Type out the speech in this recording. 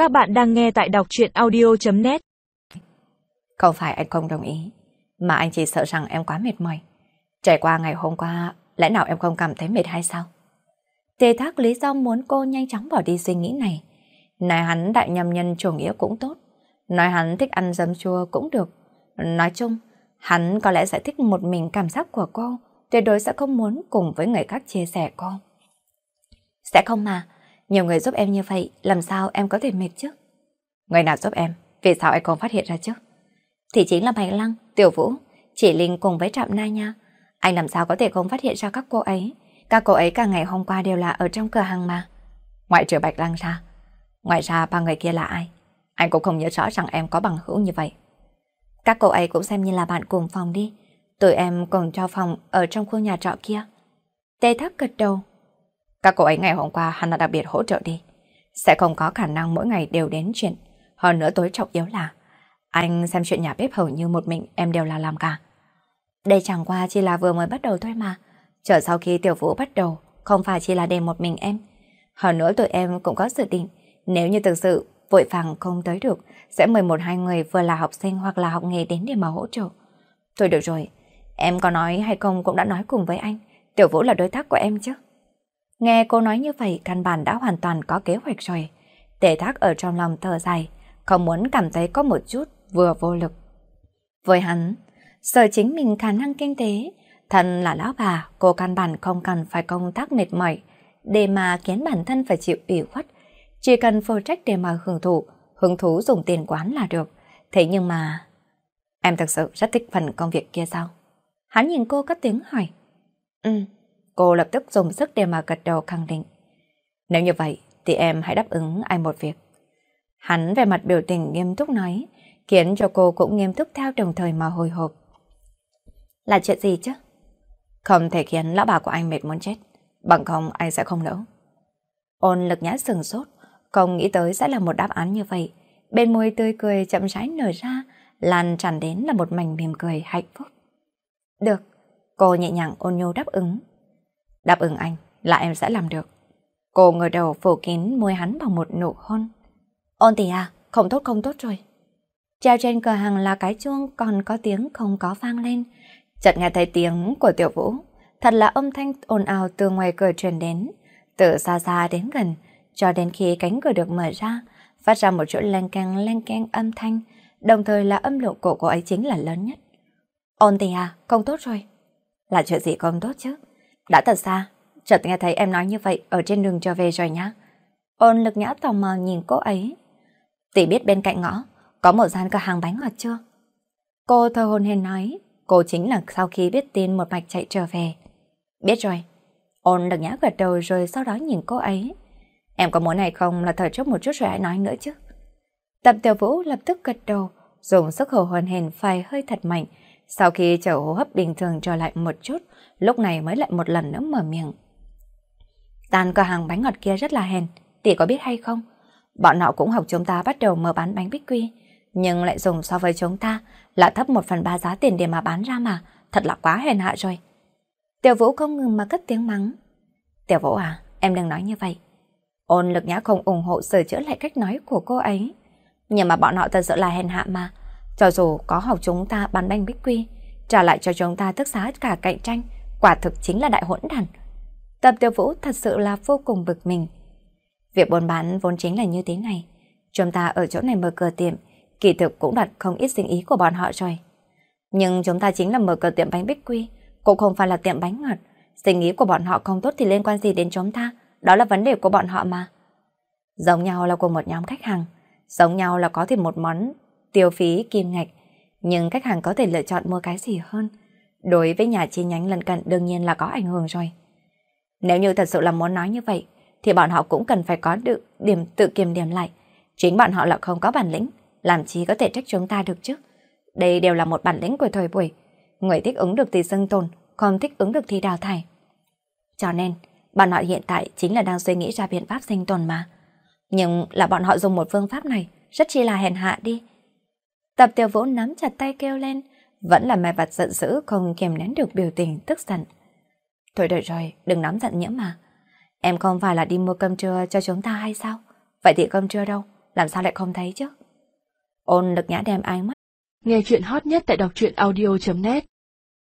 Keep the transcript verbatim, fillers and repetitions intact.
Các bạn đang nghe tại đọc truyện audio chấm net. Không phải anh không đồng ý, mà anh chỉ sợ rằng em quá mệt mỏi. Trải qua ngày hôm qua, lẽ nào em không cảm thấy mệt hay sao? Tề Thác lý do muốn cô nhanh chóng bỏ đi suy nghĩ này. Nói hắn đại nhầm nhân chủ nghĩa cũng tốt, nói hắn thích ăn giấm chua cũng được. Nói chung, hắn có lẽ sẽ thích một mình cảm giác của cô, tuyệt đối sẽ không muốn cùng với người khác chia sẻ cô. Sẽ không mà, nhiều người giúp em như vậy, làm sao em có thể mệt chứ? Người nào giúp em? Vì sao anh không phát hiện ra chứ? Thì chính là Bạch Lăng, Tiểu Vũ, Chỉ Linh cùng với Trạm Na nha. Anh làm sao có thể không phát hiện ra các cô ấy? Các cô ấy cả ngày hôm qua đều là ở trong cửa hàng mà. Ngoại trừ Bạch Lăng ra. Ngoài ra ba người kia là ai? Anh cũng không nhớ rõ rằng em có bằng hữu như vậy. Các cô ấy cũng xem như là bạn cùng phòng đi. Tụi em cùng cho phòng ở trong khu nhà trọ kia. Tê Thác gật đầu. Các cô ấy ngày hôm qua hắn đã đặc biệt hỗ trợ đi. Sẽ không có khả năng mỗi ngày đều đến chuyện. Hơn nữa tối trọng yếu là anh xem chuyện nhà bếp hầu như một mình em đều là làm cả. Đây chẳng qua chỉ là vừa mới bắt đầu thôi mà. Chờ sau khi Tiểu Vũ bắt đầu, không phải chỉ là để một mình em. Hơn nữa tụi em cũng có dự định, nếu như thực sự vội vàng không tới được, sẽ mời một hai người vừa là học sinh hoặc là học nghề đến để mà hỗ trợ. Thôi được rồi, em có nói hay không cũng đã nói cùng với anh. Tiểu Vũ là đối tác của em chứ. Nghe cô nói như vậy, căn bản đã hoàn toàn có kế hoạch rồi. Tề Thác ở trong lòng thở dài, không muốn cảm thấy có một chút vừa vô lực. Với hắn, sợ chính mình khả năng kinh tế, thân là lão bà, cô căn bản không cần phải công tác mệt mỏi, để mà khiến bản thân phải chịu ủy khuất. Chỉ cần phụ trách để mà hưởng thụ, hứng thú dùng tiền quán là được. Thế nhưng mà... Em thực sự rất thích phần công việc kia sao? Hắn nhìn cô cất tiếng hỏi. Ừ. Cô lập tức dùng sức để mà gật đầu khẳng định. Nếu như vậy thì em hãy đáp ứng anh một việc. Hắn về mặt biểu tình nghiêm túc nói, khiến cho cô cũng nghiêm túc theo đồng thời mà hồi hộp. Là chuyện gì chứ? Không thể khiến lão bà của anh mệt muốn chết, bằng không anh sẽ không nỡ. Ôn Lực Nhã sừng sốt, không nghĩ tới sẽ là một đáp án như vậy. Bên môi tươi cười chậm rãi nở ra, lan tràn đến là một mảnh mỉm cười hạnh phúc. Được, cô nhẹ nhàng ôn nhu đáp ứng. Đáp ứng anh là em sẽ làm được. Cô ngửa đầu phủ kín môi hắn bằng một nụ hôn. Ôn tỷ à, không tốt không tốt rồi. Treo trên cửa hàng là cái chuông còn có tiếng không có vang lên. Chợt nghe thấy tiếng của Tiểu Vũ. Thật là âm thanh ồn ào từ ngoài cửa truyền đến. Từ xa xa đến gần, cho đến khi cánh cửa được mở ra, phát ra một chuỗi leng keng leng keng âm thanh, đồng thời là âm lượng của cô ấy chính là lớn nhất. Ôn tỷ à, không tốt rồi. Là chuyện gì không tốt chứ? Đã thật xa, chợt nghe thấy em nói như vậy ở trên đường trở về rồi nhá. Ôn Lực Nhã tò mò nhìn cô ấy. Tỷ biết bên cạnh ngõ có một gian cửa hàng bánh ngọt chưa? Cô thơ hồn hển nói, cô chính là sau khi biết tin một mạch chạy trở về. Biết rồi. Ôn Lực Nhã gật đầu rồi sau đó nhìn cô ấy. Em có muốn hay không là thở chốc một chút rồi hãy nói nữa chứ. Tập Tiểu Vũ lập tức gật đầu, dùng sức hổ hồn hển phải hơi thật mạnh. Sau khi trở hô hấp bình thường trở lại một chút, lúc này mới lại một lần nữa mở miệng. Gian cửa hàng bánh ngọt kia rất là hèn, tỷ có biết hay không? Bọn họ cũng học chúng ta bắt đầu mở bán bánh bích quy, nhưng lại dùng so với chúng ta là thấp một phần ba giá tiền để mà bán ra mà, thật là quá hèn hạ rồi. Tiểu Vũ không ngừng mà cất tiếng mắng. Tiểu Vũ à, em đừng nói như vậy. Ôn Lực Nhã không ủng hộ sửa chữa lại cách nói của cô ấy. Nhưng mà bọn họ thật sự là hèn hạ mà. Cho dù có học chúng ta bán bánh bích quy, trả lại cho chúng ta thức giá cả cạnh tranh, quả thực chính là đại hỗn đản. Tập Tiểu Vũ thật sự là vô cùng bực mình. Việc buôn bán vốn chính là như thế này. Chúng ta ở chỗ này mở cửa tiệm, kỳ thực cũng đặt không ít sinh ý của bọn họ rồi. Nhưng chúng ta chính là mở cửa tiệm bánh bích quy, cũng không phải là tiệm bánh ngọt. Sinh ý của bọn họ không tốt thì liên quan gì đến chúng ta, đó là vấn đề của bọn họ mà. Giống nhau là của một nhóm khách hàng, giống nhau là có thể một món tiêu phí kim ngạch, nhưng khách hàng có thể lựa chọn mua cái gì hơn. Đối với nhà chi nhánh lân cận đương nhiên là có ảnh hưởng rồi. Nếu như thật sự là muốn nói như vậy, thì bọn họ cũng cần phải có được điểm tự kiềm điểm lại. Chính bọn họ là không có bản lĩnh, làm chi có thể trách chúng ta được chứ. Đây đều là một bản lĩnh của thời buổi. Người thích ứng được thì xưng tồn, không thích ứng được thì đào thải. Cho nên, bọn họ hiện tại chính là đang suy nghĩ ra biện pháp sinh tồn mà. Nhưng là bọn họ dùng một phương pháp này, rất chi là hèn hạ đi. Tập Tiểu Vũ nắm chặt tay kêu lên, vẫn là mẹ vặt giận dữ không kiềm nén được biểu tình tức giận. Thôi đợi rồi, đừng nóng giận nữa mà. Em không phải là đi mua cơm trưa cho chúng ta hay sao? Vậy thì cơm trưa đâu? làm sao lại không thấy chứ? Ôn Lực Nhã đem ánh mắt. Nghe chuyện hot nhất tại đọc truyện audio chấm net